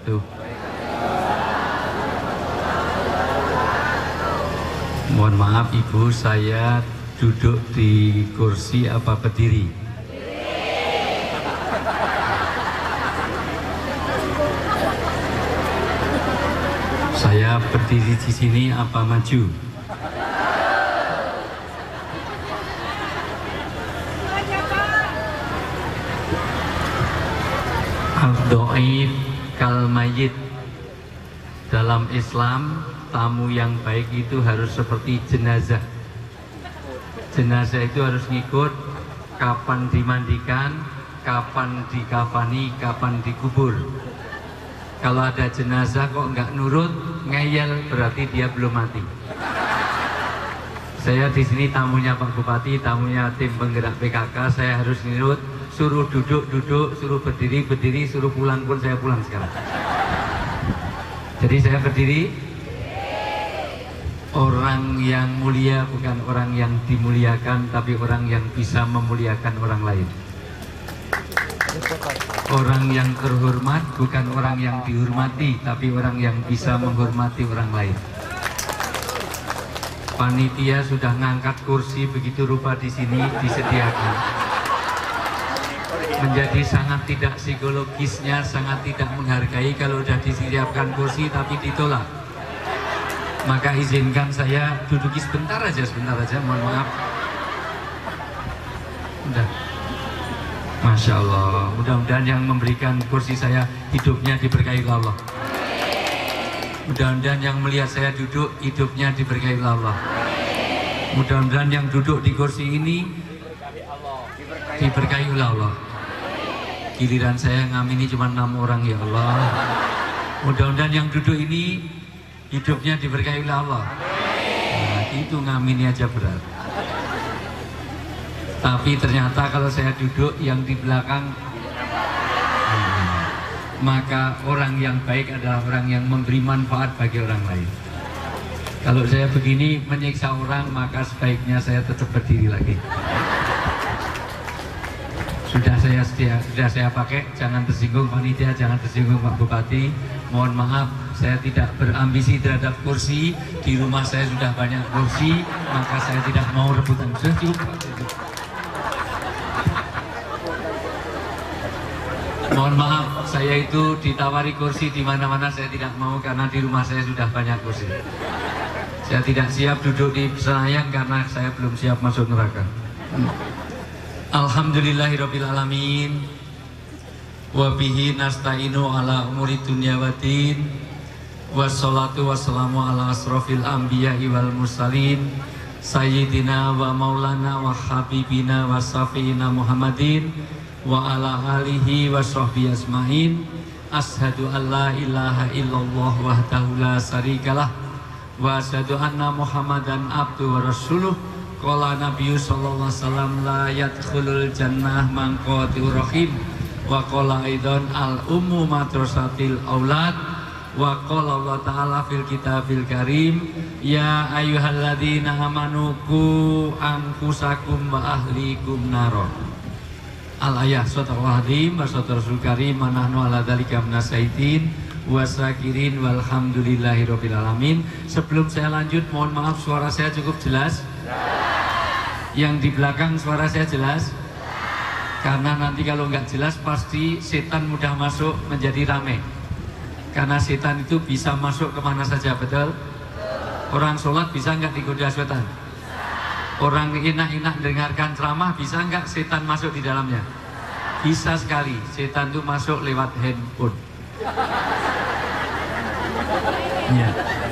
wabarakatuh. Mohon maaf Ibu, saya duduk di kursi apa berdiri? Saya berdiri di sini apa maju? Al-Do'if kal mayit. Dalam Islam, tamu yang baik itu harus seperti jenazah. Jenazah itu harus ngikut kapan dimandikan, kapan dikafani, kapan dikubur. Kalau ada jenazah kok nggak nurut, ngeyel, berarti dia belum mati. Saya di sini tamunya Pak Bupati, tamunya tim penggerak PKK, saya harus nurut. Suruh duduk, duduk, suruh berdiri, berdiri, suruh pulang pun saya pulang sekarang. Jadi saya berdiri. Orang yang mulia bukan orang yang dimuliakan, tapi orang yang bisa memuliakan orang lain. Orang yang terhormat bukan orang yang dihormati, tapi orang yang bisa menghormati orang lain. Panitia sudah ngangkat kursi begitu rupa di sini disediakan. Menjadi sangat tidak psikologisnya, sangat tidak menghargai kalau sudah disiapkan kursi tapi ditolak. Maka izinkan saya duduki sebentar aja, mohon maaf. Udah. Masya Allah, mudah-mudahan yang memberikan kursi saya hidupnya diberkahi Allah. Mudah-mudahan yang melihat saya duduk hidupnya diberkahi Allah. Mudah-mudahan yang duduk di kursi ini diberkahi Allah. Giliran saya ngamini cuma 6 orang ya Allah. Mudah-mudahan yang duduk ini hidupnya diberkahi oleh Allah. Nah, itu ngamini aja berat. Tapi ternyata kalau saya duduk yang di belakang, maka orang yang baik adalah orang yang memberi manfaat bagi orang lain. Kalau saya begini menyiksa orang, maka sebaiknya saya tetap berdiri lagi. Sudah saya pakai, jangan tersinggung panitia, jangan tersinggung Pak Bupati. Mohon maaf, saya tidak berambisi terhadap kursi. Di rumah saya sudah banyak kursi, maka saya tidak mau rebutan. Sudah cukup. Mohon maaf, saya itu ditawari kursi di mana-mana saya tidak mau karena di rumah saya sudah banyak kursi. Saya tidak siap duduk di Senayan karena saya belum siap masuk neraka. Alhamdulillahirabbil alamin. Wa bihi nasta'inu ala umuri dunya waddin. Wassalatu wassalamu ala asrofil anbiya'i wal mursalin sayyidina wa maulana wa habibina wa safiina Muhammadin wa ala alihi wa sahbihi asma'in. Ashhadu an la ilaha illallah wahdahu la syarikalah wa asyhadu anna Muhammadan abduhu wa rasuluh. Qala Nabi sallallahu alaihi wasallam la yadkhulul jannah man qatir rahim wa qala aidan al ummu madrasatil aulad wa qala Allah taala fil kitabil karim ya ayyuhalladzina amanu qu anfusakum wa ahlikum naro. Al ayah sadaqallahul azim wa sadaqal karim wa nahnu ala dzalika minasyaitin wasakirin walhamdulillahirabbil alamin. Sebelum saya lanjut, mohon maaf suara saya cukup jelas? Yang di belakang suara saya jelas? Karena nanti kalau nggak jelas pasti setan mudah masuk menjadi rame. Karena setan itu bisa masuk kemana saja, betul? Orang sholat bisa nggak digoda setan? Orang enak-enak dengarkan ceramah bisa nggak setan masuk di dalamnya? Bisa sekali, setan itu masuk lewat handphone. Ya.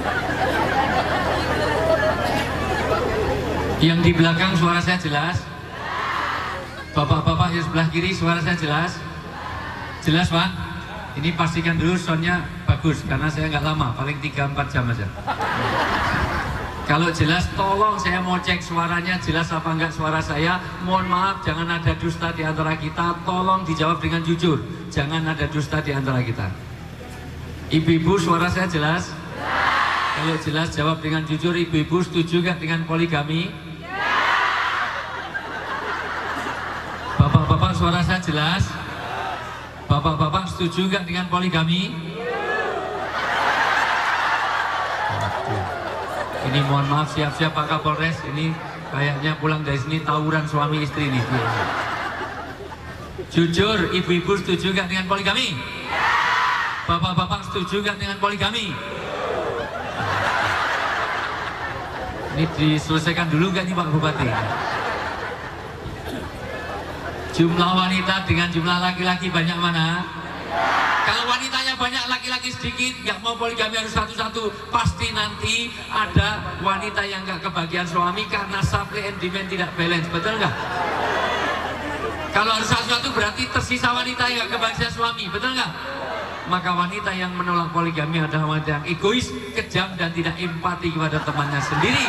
Yang di belakang suara saya jelas? Bapak-bapak yang sebelah kiri suara saya jelas? Jelas Pak? Ini pastikan dulu soundnya bagus karena saya nggak lama, paling 3-4 jam aja. Kalau jelas tolong saya mau cek suaranya jelas apa enggak suara saya. Mohon maaf jangan ada dusta di antara kita, tolong dijawab dengan jujur. Jangan ada dusta di antara kita. Ibu-ibu suara saya jelas? Kalau jelas jawab dengan jujur. Ibu-ibu setuju nggak dengan poligami? Bapak-bapak suara saya jelas? Bapak-bapak setuju nggak dengan poligami? Ini mohon maaf, siap-siap Pak Kapolres. Ini kayaknya pulang dari sini tawuran suami istri nih. Jujur, ibu-ibu setuju nggak dengan poligami? Bapak-bapak setuju nggak dengan poligami? Ini diselesaikan dulu nggak nih Pak Bupati? Jumlah wanita dengan jumlah laki-laki banyak mana? Kalau wanitanya banyak, laki-laki sedikit, nggak mau poligami harus satu-satu, pasti nanti ada wanita yang nggak kebagian suami karena supply and demand tidak balance, betul nggak? Kalau harus satu-satu berarti tersisa wanita yang nggak kebagian suami, betul nggak? Maka wanita yang menolak poligami adalah wanita yang egois, kejam, dan tidak empati kepada temannya sendiri.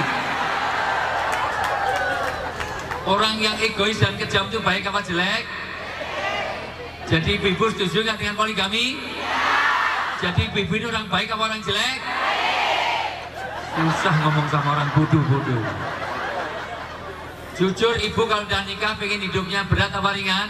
Orang yang egois dan kejam itu baik apa jelek? Jadi ibu setuju nggak dengan poligami? Jadi ibu ini orang baik apa orang jelek? Susah ngomong sama orang bodoh-bodoh. Jujur ibu kalau udah nikah pengen hidupnya berat apa ringan?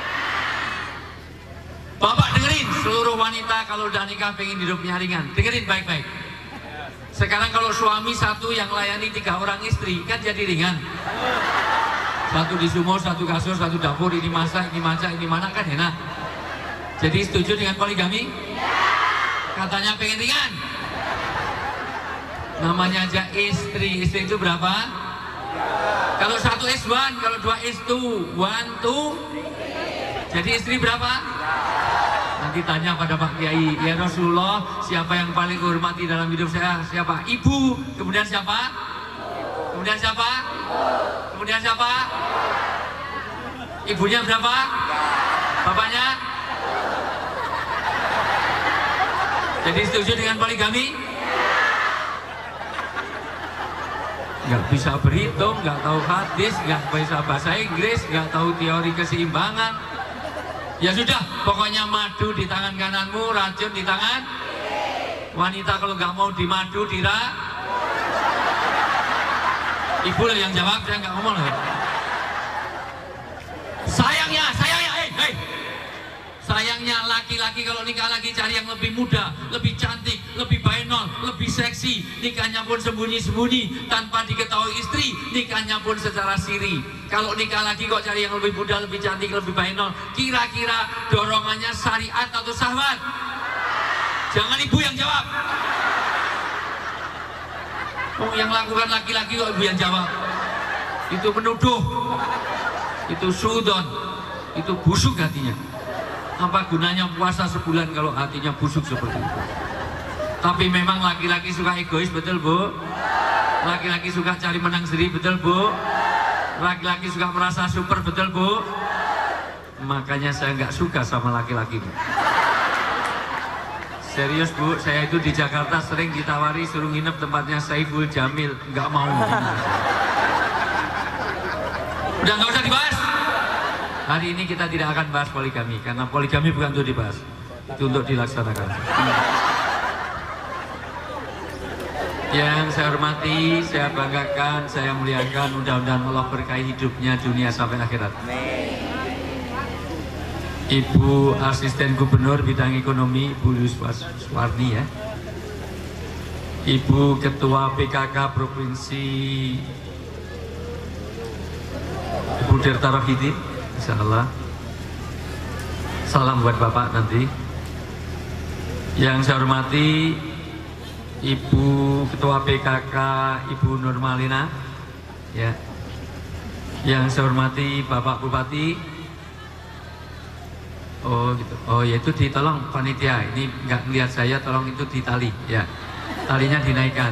Bapak dengerin, seluruh wanita kalau udah nikah pengen hidupnya ringan. Dengerin baik-baik. Sekarang kalau suami satu yang layani 3 orang istri kan jadi ringan. Satu di sumur, satu kasur, satu dapur, ini masak, ini masak, ini mana, kan enak. Jadi setuju dengan poligami? Katanya pengen ringan. Namanya aja istri. Istri itu berapa? Kalau satu is one, kalau 2 is two, 1, 2. Jadi istri berapa? Nanti tanya pada Pak Kiai, ya Rasulullah, siapa yang paling hormati dalam hidup saya? Siapa? Ibu. Kemudian siapa? Kemudian siapa? Kemudian siapa? Ibunya berapa? Bapaknya? Jadi setuju dengan poligami? Nggak bisa berhitung, nggak tahu hadis, nggak bisa bahasa Inggris, nggak tahu teori keseimbangan. Ya sudah, pokoknya madu di tangan kananmu, racun di tangan. Wanita kalau nggak mau dimadu, Ibu lah yang jawab, saya nggak ngomong loh. Sayangnya, sayangnya laki-laki kalau nikah lagi cari yang lebih muda, lebih cantik, lebih bainol, lebih seksi. Nikahnya pun sembunyi-sembunyi tanpa diketahui istri, nikahnya pun secara siri. Kalau nikah lagi kok cari yang lebih muda, lebih cantik, lebih bainol, kira-kira dorongannya syariat atau syahwat? Jangan ibu yang jawab. Oh, yang lakukan laki-laki kok ibu yang jawab? Itu menuduh, itu sudon, itu busuk hatinya. Apa gunanya puasa sebulan kalau hatinya busuk seperti itu? Tapi memang laki-laki suka egois, betul Bu? Laki-laki suka cari menang sendiri, betul Bu? Laki-laki suka merasa super, betul Bu? Makanya saya nggak suka sama laki-laki. Serius Bu, saya itu di Jakarta sering ditawari suruh nginep tempatnya Saiful Jamil, nggak mau. Udah nggak usah dibahas. Hari ini kita tidak akan bahas poligami, karena poligami bukan untuk dibahas, itu untuk dilaksanakan. Yang saya hormati, saya banggakan, saya muliakan, mudah-mudahan Allah berkahi hidupnya dunia sampai akhirat. Ibu Asisten Gubernur Bidang Ekonomi, Bu Suwarni ya. Ibu Ketua PKK Provinsi, Ibu Dirta Rohidi, insyaallah. Salam buat Bapak nanti. Yang saya hormati Ibu Ketua PKK, Ibu Nurmalina ya. Yang saya hormati Bapak Bupati. Oh gitu. Oh ya, itu ditolong panitia. Ini nggak ngelihat saya, tolong itu ditali ya. Talinya dinaikkan.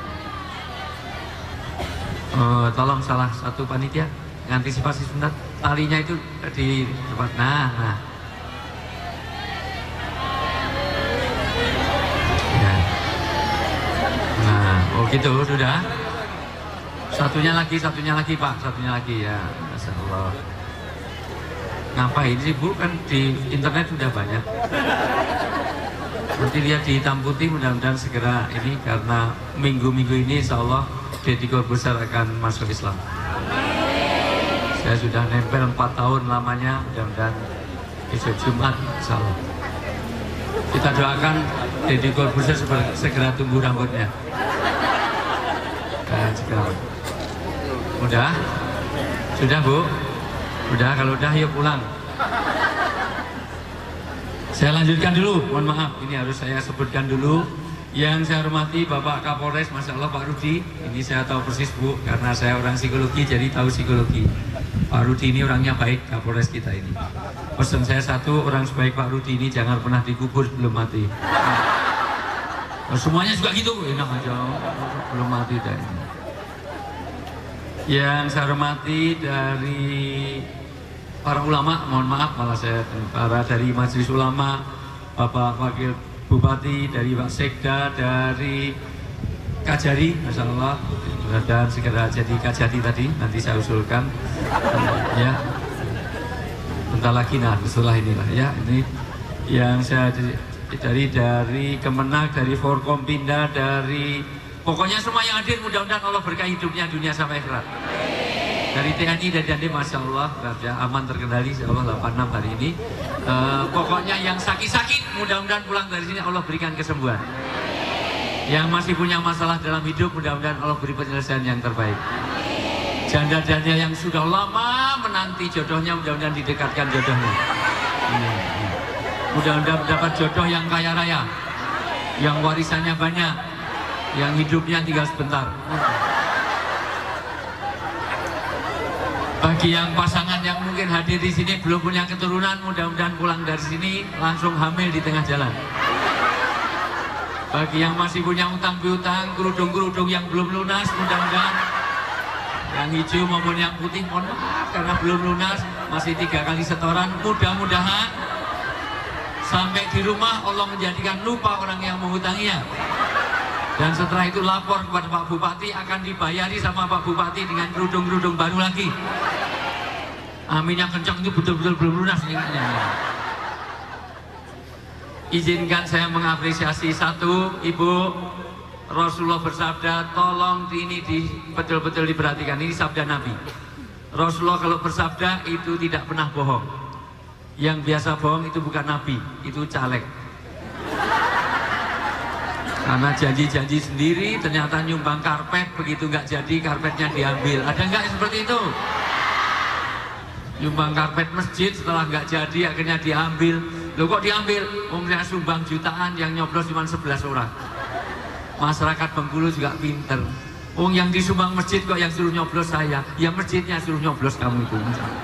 Tolong salah satu panitia antisipasi sebentar. Talinya itu di tempat. Nah. Ya. Nah, oh gitu sudah. Satunya lagi Pak, satunya lagi ya. Masya Allah. Ngapain sih Bu, kan di internet sudah banyak. Nanti lihat di hitam putih, mudah-mudahan segera ini, karena minggu-minggu ini insya Allah Deddy Corbuzier akan masuk Islam. Saya sudah nempel 4 tahun lamanya, mudah-mudahan besok Jumat insya Allah. Kita doakan Deddy Corbuzier segera tumbuh rambutnya. Dan segala. Udah? Sudah Bu? Udah, kalau udah yuk pulang. Saya lanjutkan dulu, mohon maaf, ini harus saya sebutkan dulu. Yang saya hormati Bapak Kapolres, Masya Allah Pak Rudi. Ini saya tahu persis Bu, karena saya orang psikologi jadi tahu psikologi. Pak Rudi ini orangnya baik, Kapolres kita ini. Pesan saya satu, orang sebaik Pak Rudi ini jangan pernah dikubur sebelum mati. Semuanya juga gitu, enak aja, belum mati dah. Yang saya hormati dari para ulama, mohon maaf malah saya dari Majelis Ulama, Bapak Wakil Bupati, dari Pak Sekda, dari Kajari, Masya Allah, dan segera jadi Kajati tadi, nanti saya usulkan, ya, bentar lagi, nah setelah inilah, ya, ini yang saya dari Kemenag, dari Forkompinda, dari pokoknya semua yang hadir, mudah-mudahan Allah berkahi hidupnya dunia sampai akhirat. Dari TNI dan Dandim, Masya Allah, ya, aman terkendali, Insya Allah 86 hari ini. Pokoknya yang sakit-sakit, mudah-mudahan pulang dari sini Allah berikan kesembuhan. Yang masih punya masalah dalam hidup, mudah-mudahan Allah beri penyelesaian yang terbaik. Janda-janda yang sudah lama menanti jodohnya, mudah-mudahan didekatkan jodohnya. Mudah-mudahan mendapat jodoh yang kaya raya, yang warisannya banyak, yang hidupnya tinggal sebentar. Bagi yang pasangan yang mungkin hadir di sini belum punya keturunan, mudah-mudahan pulang dari sini langsung hamil di tengah jalan. Bagi yang masih punya utang piutang, kerudung-kerudung yang belum lunas, mudah-mudahan yang hijau maupun yang putih, mohon maaf karena belum lunas, masih 3 kali setoran, mudah-mudahan sampai di rumah Allah menjadikan lupa orang yang menghutanginya. Dan setelah itu lapor kepada Pak Bupati, akan dibayari sama Pak Bupati dengan kerudung-kerudung baru lagi. Aminnya kencang, itu betul-betul belum lunas. Izinkan saya mengapresiasi satu, Ibu, Rasulullah bersabda, tolong ini betul-betul diperhatikan, ini sabda Nabi. Rasulullah kalau bersabda itu tidak pernah bohong. Yang biasa bohong itu bukan Nabi, itu caleg. Karena janji-janji sendiri, ternyata nyumbang karpet, begitu nggak jadi karpetnya diambil. Ada nggak seperti itu? Nyumbang karpet masjid, setelah nggak jadi akhirnya diambil. Loh kok diambil? Saya sumbang jutaan, yang nyoblos cuma 11 orang. Masyarakat Bengkulu juga pinter. Yang disumbang masjid kok yang suruh nyoblos saya? Ya masjidnya suruh nyoblos kamu itu.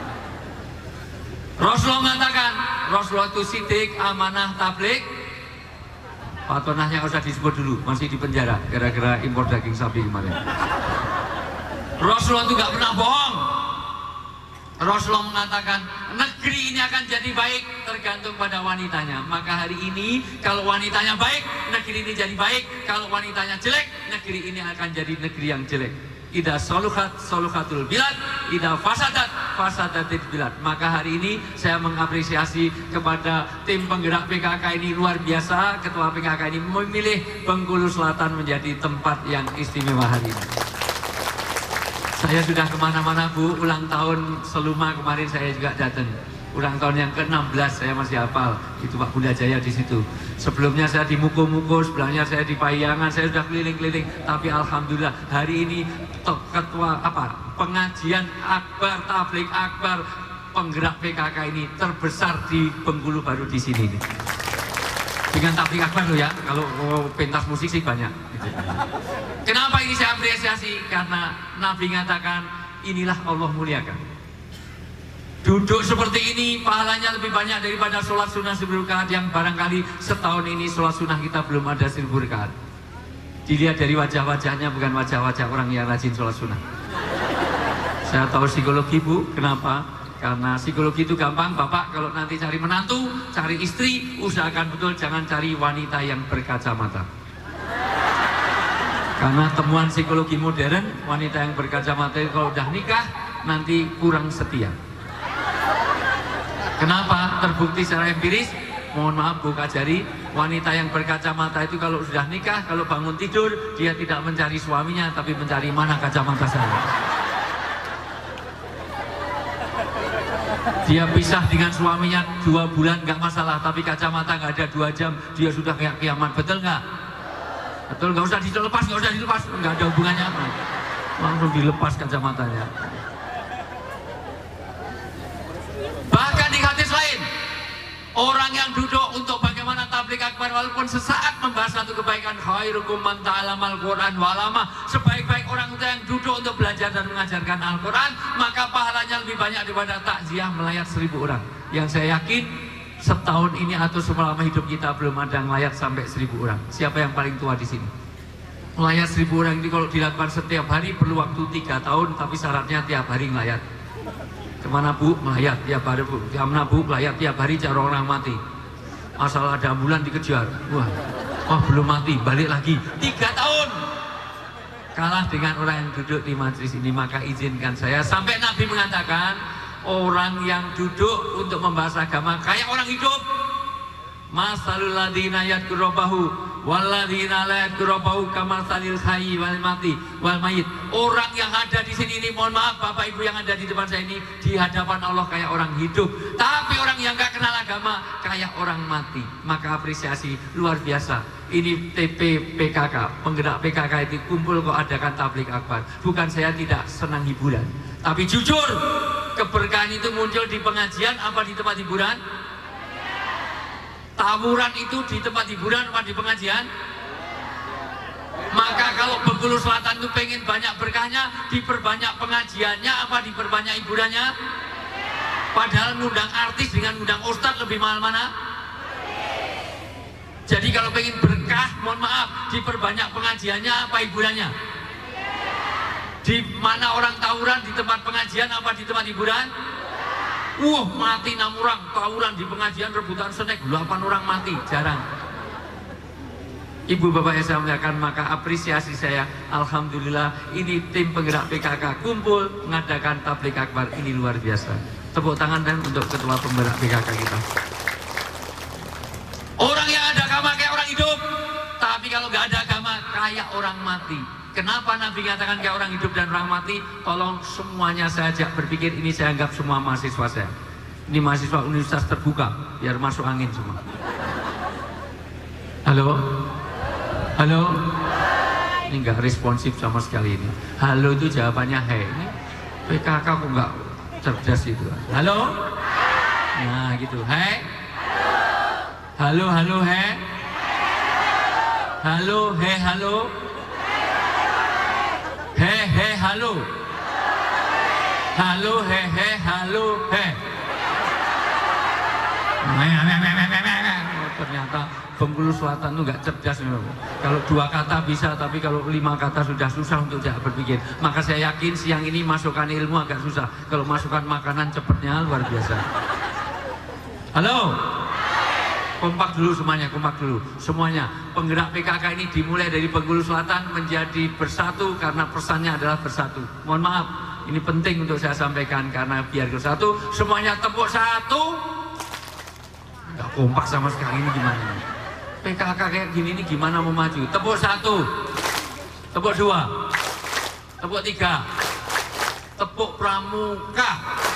Rasulullah mengatakan, Rasulullah itu sidik, amanah, tablik. Patonahnya nggak usah disebut dulu, masih di penjara gara-gara impor daging sapi kemarin. Rasulullah itu nggak pernah bohong. Rasulullah mengatakan negeri ini akan jadi baik tergantung pada wanitanya. Maka hari ini kalau wanitanya baik, negeri ini jadi baik. Kalau wanitanya jelek, negeri ini akan jadi negeri yang jelek. Ida soluhat soluhatul bilad, ida fasadat fasadatil bilad. Maka hari ini saya mengapresiasi kepada tim penggerak PKK ini luar biasa. Ketua PKK ini memilih Bengkulu Selatan menjadi tempat yang istimewa hari ini. Saya sudah kemana-mana Bu, ulang tahun Seluma kemarin saya juga datang. Ulang tahun yang ke-16 saya masih hafal, itu Pak Bunda Jaya di situ. Sebelumnya saya di Muko-Muko, sebelumnya saya di Payangan, saya sudah keliling-keliling. Tapi alhamdulillah hari ini ketua pengajian akbar, tablik akbar, penggerak PKK ini terbesar di Bengkulu baru di sini. Dengan tablik akbar loh ya, kalau pentas musik sih banyak. Kenapa ini saya apresiasi? Karena Nabi mengatakan inilah Allah muliakan. Duduk seperti ini pahalanya lebih banyak daripada sholat sunnah 1000 rakaat yang barangkali setahun ini sholat sunnah kita belum ada 1000 rakaat. Dilihat dari wajah-wajahnya, bukan wajah-wajah orang yang rajin sholat sunnah. Saya tahu psikologi Bu, kenapa? Karena psikologi itu gampang. Bapak kalau nanti cari menantu, cari istri, usahakan betul jangan cari wanita yang berkacamata. Karena temuan psikologi modern, wanita yang berkacamata itu kalau udah nikah nanti kurang setia. Kenapa? Terbukti secara empiris. Mohon maaf Bu Kajari, wanita yang berkacamata itu kalau sudah nikah, kalau bangun tidur dia tidak mencari suaminya, tapi mencari mana kacamata saya. Dia pisah dengan suaminya 2 bulan nggak masalah, tapi kacamata nggak ada 2 jam dia sudah kayak kiamat, betul nggak? Betul, nggak usah dilepas, nggak ada hubungannya apa. Langsung dilepas kacamatanya. Bahkan di hadis lain, orang yang duduk untuk bagaimana tabligh akbar walaupun sesaat membahas satu kebaikan, khairukum man ta'allamal Qur'an wa 'allama, sebaik-baik orang itu yang duduk untuk belajar dan mengajarkan Al-Qur'an, maka pahalanya lebih banyak daripada takziah melayat 1000 orang. Yang saya yakin setahun ini atau selama hidup kita belum ada yang melayat sampai 1000 orang. Siapa yang paling tua di sini? Melayat 1000 orang ini kalau dilakukan setiap hari perlu waktu 3 tahun, tapi syaratnya tiap hari melayat. Kemana Bu? Melayat tiap hari Bu. Kemana Bu? Melayat tiap hari, cari orang mati. Asal ada ambulan dikejar. Wah, oh belum mati, balik lagi. 3 tahun. Kalah dengan orang yang duduk di majelis ini. Maka izinkan saya, sampai Nabi mengatakan, orang yang duduk untuk membahas agama kayak orang hidup. Masalul ladzina yadhkurubahu walladzina la yadhkurubahu kamatsalil hayyi wal mati wal mayit. Orang yang ada di sini ini, mohon maaf Bapak Ibu yang ada di depan saya ini, di hadapan Allah kayak orang hidup, tapi orang yang gak kenal agama kayak orang mati. Maka apresiasi luar biasa. Ini TP PKK, penggerak PKK itu kumpul kok adakan tabligh akbar. Bukan saya tidak senang hiburan, tapi jujur keberkahan itu muncul di pengajian apa di tempat hiburan? Tawuran itu di tempat hiburan apa di pengajian? Maka kalau Bengkulu Selatan itu pengen banyak berkahnya, diperbanyak pengajiannya apa diperbanyak hiburannya? Padahal ngundang artis dengan ngundang ustadz lebih mahal mana? Jadi kalau pengen berkah, mohon maaf, diperbanyak pengajiannya apa hiburannya? Di mana orang tawuran, di tempat pengajian apa di tempat hiburan? Mati 6 orang, tawuran di pengajian rebutan snack, 8 orang mati, jarang. Ibu bapak yang saya muliakan, maka apresiasi saya, alhamdulillah ini tim penggerak PKK kumpul mengadakan tabligh akbar, ini luar biasa. Tepuk tangan dan untuk ketua penggerak PKK kita. Orang yang ada agama kayak orang hidup, tapi kalau nggak ada agama kayak orang mati. Kenapa Nabi katakan kayak orang hidup dan orang mati? Tolong semuanya saya ajak berpikir, ini saya anggap semua mahasiswa saya. Ini mahasiswa universitas terbuka, biar masuk angin semua. Halo? Halo? Ini nggak responsif sama sekali ini. Halo itu jawabannya he. Ini PKK kok nggak cerdas itu. Halo? Nah gitu, he? Halo, halo, he? Halo, he, halo? He, halo. Halo, he, halo, he. Ternyata Bengkulu Selatan itu nggak cerdas. Kalau 2 kata bisa, tapi kalau 5 kata sudah susah untuk tidak berpikir. Maka saya yakin siang ini masukkan ilmu agak susah. Kalau masukkan makanan cepatnya luar biasa. Halo? Kompak dulu semuanya, kompak dulu semuanya. Penggerak PKK ini dimulai dari Bengkulu Selatan menjadi bersatu karena pesannya adalah bersatu. Mohon maaf, ini penting untuk saya sampaikan karena biar bersatu. Semuanya tepuk satu. Nggak kompak sama sekali, ini gimana? PKK kayak gini ini gimana mau maju? Tepuk satu, tepuk 2, tepuk 3, tepuk pramuka.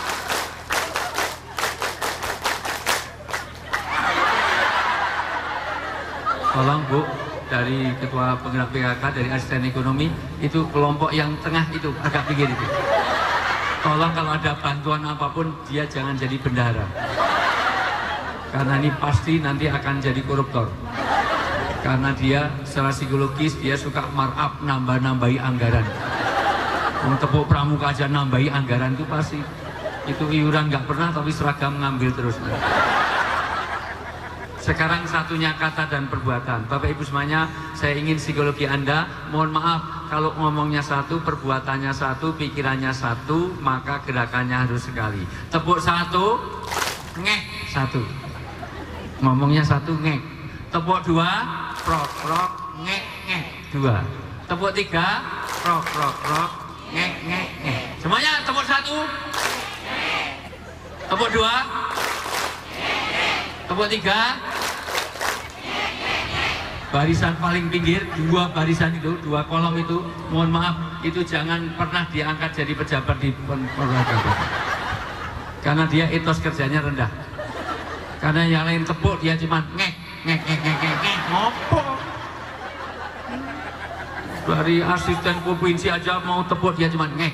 Tolong Bu, dari ketua penggerak PKK, dari asisten ekonomi, itu kelompok yang tengah itu, agak pinggir itu. Tolong kalau ada bantuan apapun, dia jangan jadi bendahara. Karena ini pasti nanti akan jadi koruptor. Karena dia secara psikologis, dia suka markup, nambah-nambahi anggaran. Tepuk pramuka aja nambahi anggaran itu pasti. Itu iuran nggak pernah, tapi seragam ngambil terus. Sekarang satunya kata dan perbuatan. Bapak Ibu semuanya, saya ingin psikologi Anda, mohon maaf kalau ngomongnya satu, perbuatannya satu, pikirannya satu, maka gerakannya harus sekali. Tepuk satu, ngek satu. Ngomongnya satu, ngek. Tepuk 2, prok prok, ngek ngek 2. Tepuk 3, prok prok prok, ngek ngek ngek. Semuanya tepuk 1. Tepuk 2. Tepuk 3. Barisan paling pinggir, 2 barisan itu, 2 kolom itu, mohon maaf, itu jangan pernah diangkat jadi pejabat di pemerintah. Karena dia etos kerjanya rendah. Karena yang lain tepuk, dia cuma ngek ngek ngek ngek ngek ngek, ngopo. Dari asisten provinsi aja mau tepuk dia cuma ngek.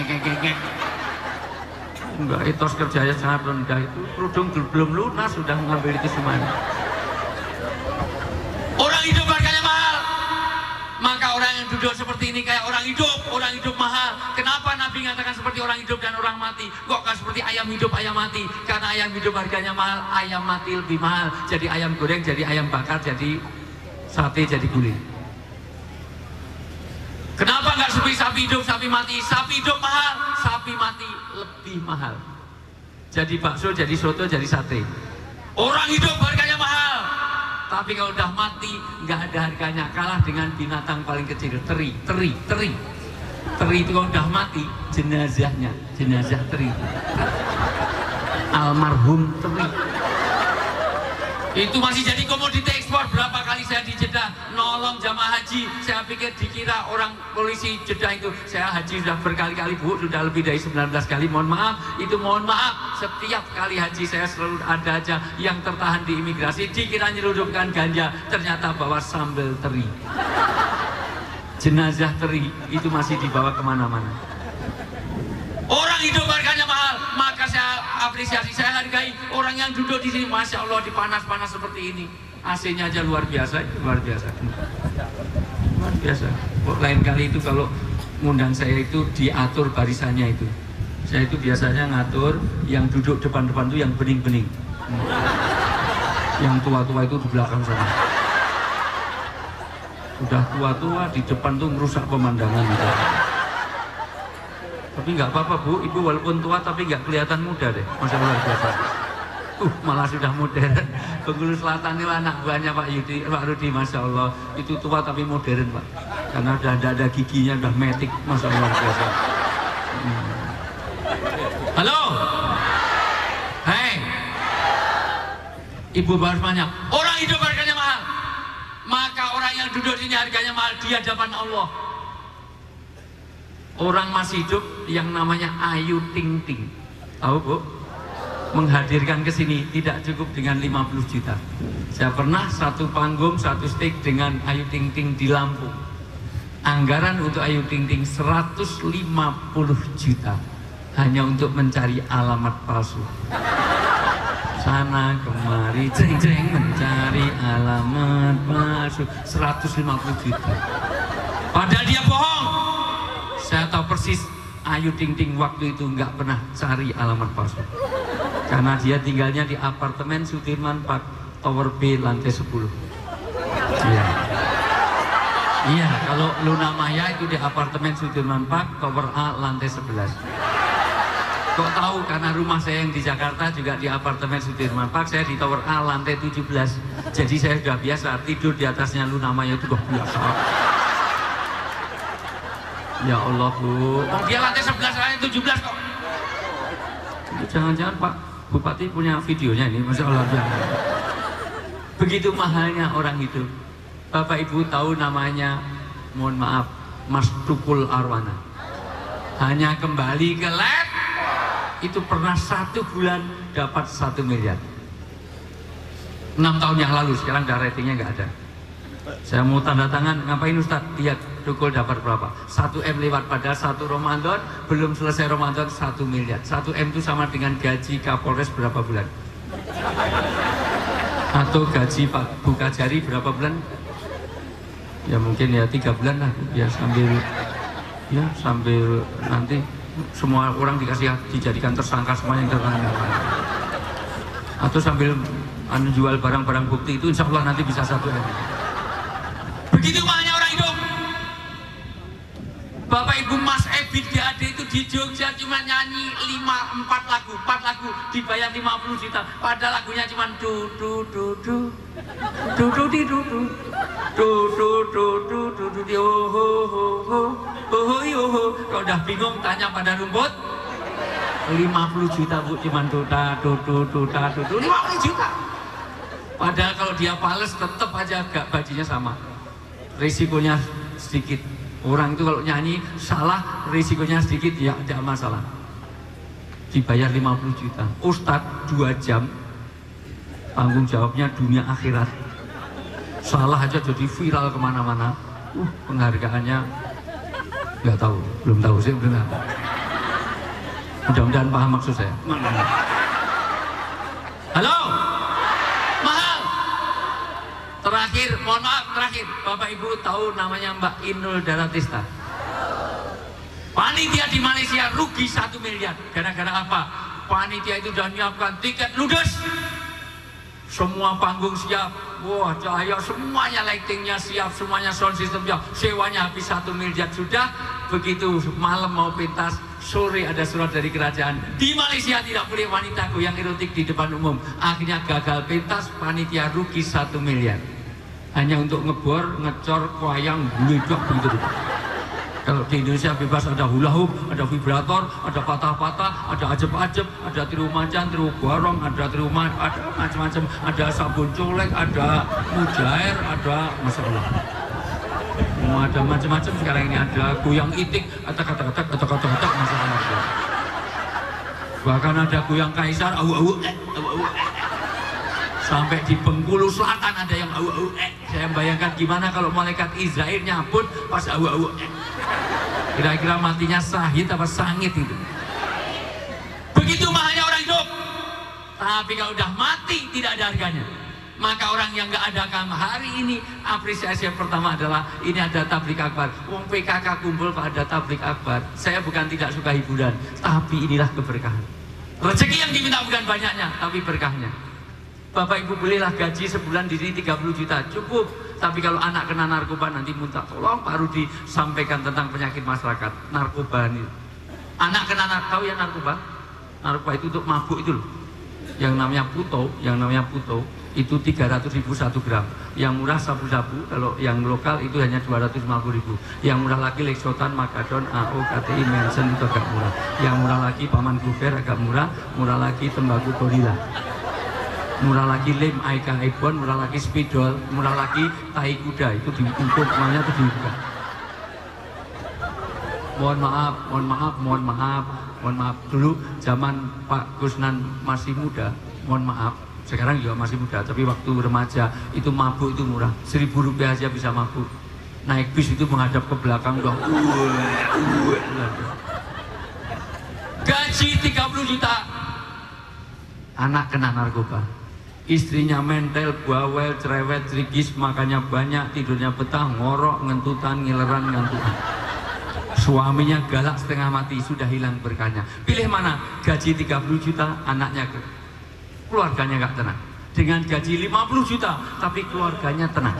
Enggak, etos kerjanya sangat rendah. Itu kerudung belum lunas sudah mengambil itu semuanya. Orang hidup harganya mahal. Maka orang yang duduk seperti ini kayak orang hidup mahal. Kenapa Nabi mengatakan seperti orang hidup dan orang mati? Kok kan seperti ayam hidup, ayam mati? Karena ayam hidup harganya mahal, ayam mati lebih mahal. Jadi ayam goreng, jadi ayam bakar, jadi sate, jadi gulai. Kenapa nggak seperti sapi hidup, sapi mati? Sapi hidup mahal, sapi mati lebih mahal. Jadi bakso, jadi soto, jadi sate. Orang hidup harganya mahal, tapi kalau udah mati nggak ada harganya. Kalah dengan binatang paling kecil, teri. Teri itu kalau udah mati, jenazahnya, jenazah teri. Almarhum teri. Itu masih jadi komoditi ekspor. Berapa kali saya di Jeddah nolong jamaah haji, saya pikir dikira orang polisi Jeddah itu. Saya haji sudah berkali-kali Bu, sudah lebih dari 19 kali. Mohon maaf, itu mohon maaf. Setiap kali haji saya selalu ada aja yang tertahan di imigrasi, dikira nyelundupkan ganja, ternyata bawa sambal teri. Jenazah teri itu masih dibawa kemana-mana. Orang hidup harganya mahal, maka saya apresiasi, saya hargai orang yang duduk di sini. Masya Allah, di panas-panas seperti ini, AC-nya aja luar biasa, luar biasa. Lain kali itu kalau ngundang saya itu diatur barisannya itu. Saya itu biasanya ngatur yang duduk depan-depan itu yang bening-bening. Yang tua-tua itu di belakang sana. Udah tua-tua di depan tuh merusak pemandangan gitu. Tapi nggak apa-apa Bu, Ibu walaupun tua tapi nggak kelihatan muda deh, Masya Allah biasa. Malah sudah modern. Bengkulu Selatan itu anak buahnya Pak Rudi, Masya Allah itu tua tapi modern Pak. Karena udah ada giginya, udah metik, Masya Allah biasa. Halo, hei, Ibu bahas banyak. Orang hidup harganya mahal, maka orang yang duduk di sini harganya mahal di hadapan Allah. Orang masih hidup yang namanya Ayu Ting Ting, tahu Bu? Menghadirkan ke sini tidak cukup dengan 50 juta. Saya pernah satu panggung, satu stage dengan Ayu Ting Ting di Lampung. Anggaran untuk Ayu Ting Ting 150 juta hanya untuk mencari alamat palsu. Sana kemari jeng-jeng mencari alamat palsu, 150 juta. Padahal dia bohong. Saya tahu persis Ayu Ting Ting waktu itu nggak pernah cari alamat palsu. Karena dia tinggalnya di apartemen Sudirman Park, Tower B, lantai 10. Iya, kalau Luna Maya itu di apartemen Sudirman Park, Tower A, lantai 11. Kok tahu? Karena rumah saya yang di Jakarta juga di apartemen Sudirman Park, saya di Tower A, lantai 17. Jadi saya sudah biasa tidur di atasnya Luna Maya itu udah biasa. Ya Allah Bu, dia lantai 11, lantai 17 kok. Jangan-jangan Pak Bupati punya videonya ini, Masya Allah. Begitu mahalnya orang itu. Bapak Ibu tahu namanya, mohon maaf, Mas Tukul Arwana. Hanya kembali ke lab, itu pernah 1 bulan dapat 1 miliar. 6 tahun yang lalu, sekarang udah ratingnya nggak ada. Saya mau tanda tangan, ngapain Ustaz? Lihat Tukul dapat berapa? 1 M lewat, pada 1 Ramadan, belum selesai Ramadan 1 miliar. 1 M itu sama dengan gaji Kapolres berapa bulan? Atau gaji Pak Bukajari berapa bulan? Ya mungkin ya 3 bulan lah, ya sambil nanti semua orang dijadikan tersangka, semua yang tersangka. Atau sambil jual barang-barang bukti itu insya Allah nanti bisa 1 M. Begitu banyak orang hidup. Bapak Ibu Mas Ebit GAD itu di Jogja cuma nyanyi 4 lagu dibayar 50 juta. Padahal lagunya cuma du du du du du du di du du du du du du du du di ho ho ho ho ho ho ho. Kalau udah bingung tanya pada rumput, 50 juta Bu, cuma du da du du du da du du 50 juta. Padahal kalau dia fales tetap aja gak bajunya sama. Risikonya sedikit. Orang itu kalau nyanyi salah, risikonya sedikit, ya tidak masalah. Dibayar 50 juta. Ustadz 2 jam, tanggung jawabnya dunia akhirat. Salah aja jadi viral kemana-mana. Penghargaannya nggak tahu, belum tahu sih, belum tahu. Mudah-mudahan paham maksud saya. Halo, mahal. Terakhir, mohon maaf, terakhir, Bapak Ibu tahu namanya Mbak Inul Daratista? Panitia di Malaysia rugi 1 miliar. Gara-gara apa? Panitia itu sudah menyiapkan tiket ludes, semua panggung siap, wah cahaya semuanya, lightingnya siap, semuanya sound system siap, sewanya habis 1 miliar sudah. Begitu malam mau pentas, sore ada surat dari kerajaan, di Malaysia tidak boleh wanita goyang erotik di depan umum. Akhirnya gagal pentas, panitia rugi 1 miliar hanya untuk ngebor, ngecor, koyang, bledok begitu. Kalau di Indonesia bebas, ada hula hoop, ada vibrator, ada patah-patah, ada ajeb-ajeb, ada tiru macan, tiru borong, ada tiru ada macam-macam, ada sabun colek, ada mujair, ada Masya Allah. Ada macam-macam sekarang ini, ada goyang itik, kata-kata, Masya Allah. Bahkan ada goyang kaisar, au-au, sampai di Bengkulu Selatan ada yang au-au. Saya bayangkan gimana kalau malaikat Israel nyabut pas au-au. Kira-kira matinya sahid apa sangit itu. Begitu mahalnya orang hidup. Tapi kalau udah mati tidak ada harganya. Maka orang yang nggak ada hari ini, apresiasi yang pertama adalah ini ada tablik akbar. Wong PKK kumpul kok ada tablik akbar. Saya bukan tidak suka hiburan, tapi inilah keberkahan. Rezeki yang diminta bukan banyaknya, tapi berkahnya. Bapak Ibu belilah gaji sebulan di sini 30 juta, cukup. Tapi kalau anak kena narkoba nanti minta tolong, baru disampaikan tentang penyakit masyarakat. Narkoba ini. Anak kena tahu ya narkoba? Narkoba itu untuk mabuk itu loh. Yang namanya puto itu 300.000 1 gram. Yang murah sabu-sabu, kalau yang lokal itu hanya 250.000. Yang murah lagi Lexotan, Makadon, AO, KTI, Mensen itu agak murah. Yang murah lagi Paman Guber agak murah lagi tembakau gorila. Murah lagi lem Aika Ebon, murah lagi spidol, murah lagi tai kuda, itu diukur semuanya itu dibuka. Mohon maaf dulu zaman Pak Gusnan masih muda, mohon maaf, sekarang juga masih muda, tapi waktu remaja itu mabuk itu murah, 1.000 rupiah aja bisa mabuk. Naik bis itu menghadap ke belakang dong. Gaji 30 juta, anak kena narkoba. Istrinya mentel, bawel, cerewet, cerigis, makannya banyak, tidurnya betah, ngorok, ngentutan, ngileran, ngantukan. Suaminya galak setengah mati, sudah hilang berkahnya. Pilih mana? Gaji 30 juta, anaknya keluarganya gak tenang. Dengan gaji 50 juta, tapi keluarganya tenang.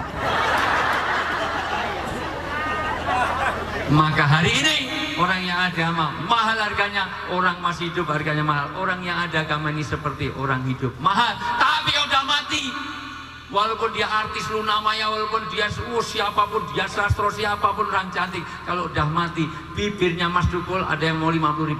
Maka hari ini orang yang ada mahal harganya, orang masih hidup harganya mahal. Orang yang ada agama ini seperti orang hidup mahal. Tapi udah mati, walaupun dia artis Luna Maya, walaupun dia siapapun, dia sastro siapapun, orang cantik, kalau udah mati, bibirnya Mas Dukul ada yang mau 50.000.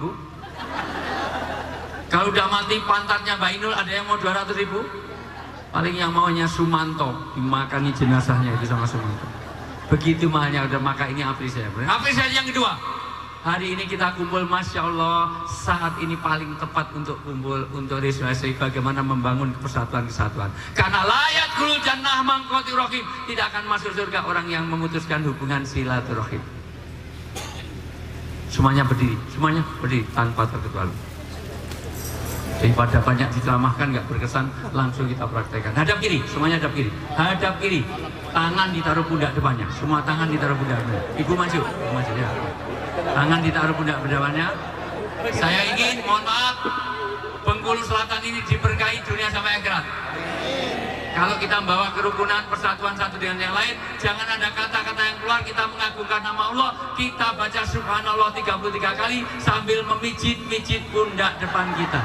Kalau udah mati pantatnya Mbak Inul ada yang mau 200.000. Paling yang maunya Sumanto, dimakani jenazahnya itu sama Sumanto. Begitu mahalnya udah, maka ini apresiasi. Apresiasi yang kedua, hari ini kita kumpul, Masya Allah, saat ini paling tepat untuk kumpul, untuk resolusi bagaimana membangun persatuan-kesatuan. Karena layat kulul jannah mangkoti rohim, tidak akan masuk surga orang yang memutuskan hubungan silaturahim. Semuanya berdiri tanpa terkecuali. Daripada banyak diceramahkan nggak berkesan, langsung kita praktekkan. Hadap kiri, semuanya hadap kiri. Hadap kiri, tangan ditaruh pundak depannya. Semua tangan ditaruh pundak depannya. Ibu maju ya. Tangan ditaruh pundak depannya. Saya ingin, mohon maaf, Bengkulu Selatan ini diberkahi dunia sampai akhirat. Kalau kita membawa kerukunan, persatuan satu dengan yang lain, jangan ada kata-kata yang keluar, kita mengagungkan nama Allah, kita baca subhanallah 33 kali sambil memijit-mijit pundak depan kita.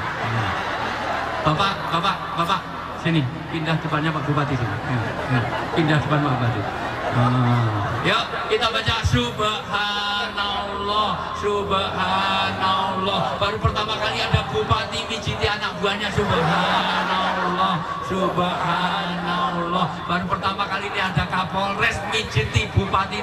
Bapak, sini, pindah depannya Pak Bupati sini. Pindah depan Pak Bupati. Yuk, kita baca subhanallah. Baru pertama kali ada bupati mijiti anak buahnya, subhanallah. Baru pertama kali ini ada Kapolres mijiti bupati,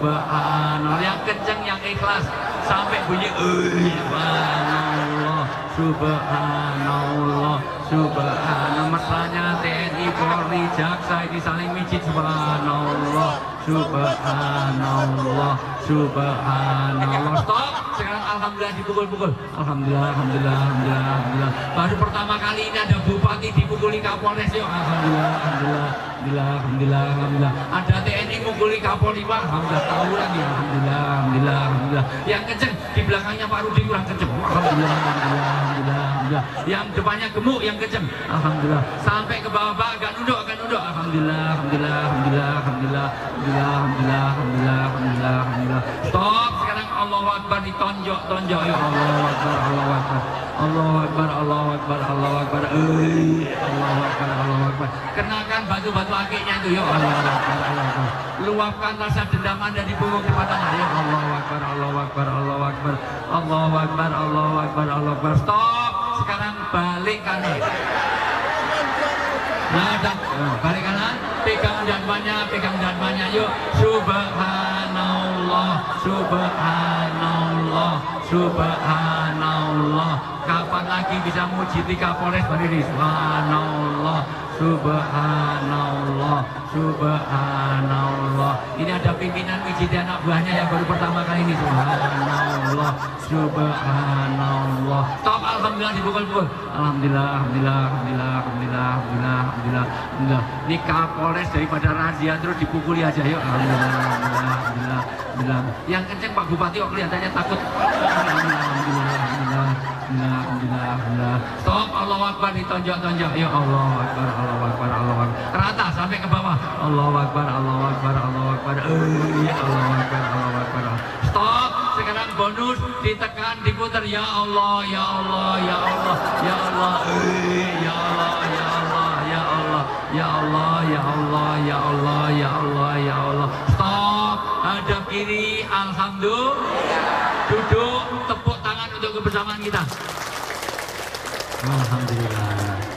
subhanallah. Yang kenceng, yang ikhlas sampai bunyi subhanallah. subhanallah, subhanallah. Mesranya TNI, Polri, Jaksa ini saling mijit, subhanallah, subhanallah, subhanallah. Stop. Sekarang alhamdulillah dipukul-pukul. Alhamdulillah, alhamdulillah, alhamdulillah, alhamdulillah. Baru pertama kali ini ada bupati dipukuli Kapolres, yuk. Alhamdulillah, alhamdulillah, alhamdulillah, alhamdulillah, alhamdulillah. Ada TNI mukuli Kapolri, Pak. Alhamdulillah, tawuran ya. Alhamdulillah, alhamdulillah, alhamdulillah. Yang kenceng di belakangnya Pak Rudi kurang kenceng. Alhamdulillah, alhamdulillah, alhamdulillah, alhamdulillah. Yang depannya gemuk, yang kenceng. Alhamdulillah. Sampai ke bawah Pak, agak nunduk, agak nunduk. Alhamdulillah, alhamdulillah, alhamdulillah, alhamdulillah, alhamdulillah, alhamdulillah, alhamdulillah, alhamdulillah, alhamdulillah. Stop. Sekarang Allahu Akbar ditonjok-tonjok ya. Allahu Akbar, Allahu Akbar, Allahu Akbar, Allahu Akbar, Allahu Akbar. Allahu Akbar, Allahu Akbar. Kenakan batu-batu akiknya itu ya. Allahu Akbar, Allahu Akbar. Luapkan rasa dendam Anda di punggung kepadanya ya. Allahu Akbar, Allahu Akbar, Allahu Akbar, Allahu Akbar, Allahu Akbar, Allahu Akbar. Stop. Sekarang balik kanan. Nah, balik kanan, pegang dharmanya, yuk. Subhanallah, subhanallah, subhanallah. Kapan lagi bisa muji Kapolres berdiri? Subhanallah, subhanallah, subhanallah. Ini ada pimpinan mijit anak buahnya yang baru pertama kali ini. Subhanallah, subhanallah. Stop. Alhamdulillah dipukul-pukul. Alhamdulillah, alhamdulillah, alhamdulillah, alhamdulillah, alhamdulillah, alhamdulillah, alhamdulillah. Ini Kapolres daripada razia terus dipukuli aja yuk. Alhamdulillah, alhamdulillah, alhamdulillah, alhamdulillah. Yang kenceng Pak Bupati kok kelihatannya takut. Alhamdulillah, alhamdulillah, alhamdulillah, alhamdulillah, alhamdulillah. Stop. Allahu Akbar ditonjok-tonjok. Ya Allah Akbar, Allahu Akbar, Allahu Akbar. Rata sampai ke bawah. Allahu Akbar, Allahu Akbar, Allahu Akbar. Allahu Akbar, Allahu Akbar. Stop. Sekarang bonus ditekan, diputar. Ya Allah, ya Allah, ya Allah, ya Allah. Ya Allah, ya Allah, ya Allah, ya Allah, ya Allah, ya Allah, ya Allah, ya Allah. Stop. Hadap kiri. Alhamdulillah. Duduk. Tepuk tangan untuk kebersamaan kita. Alhamdulillah.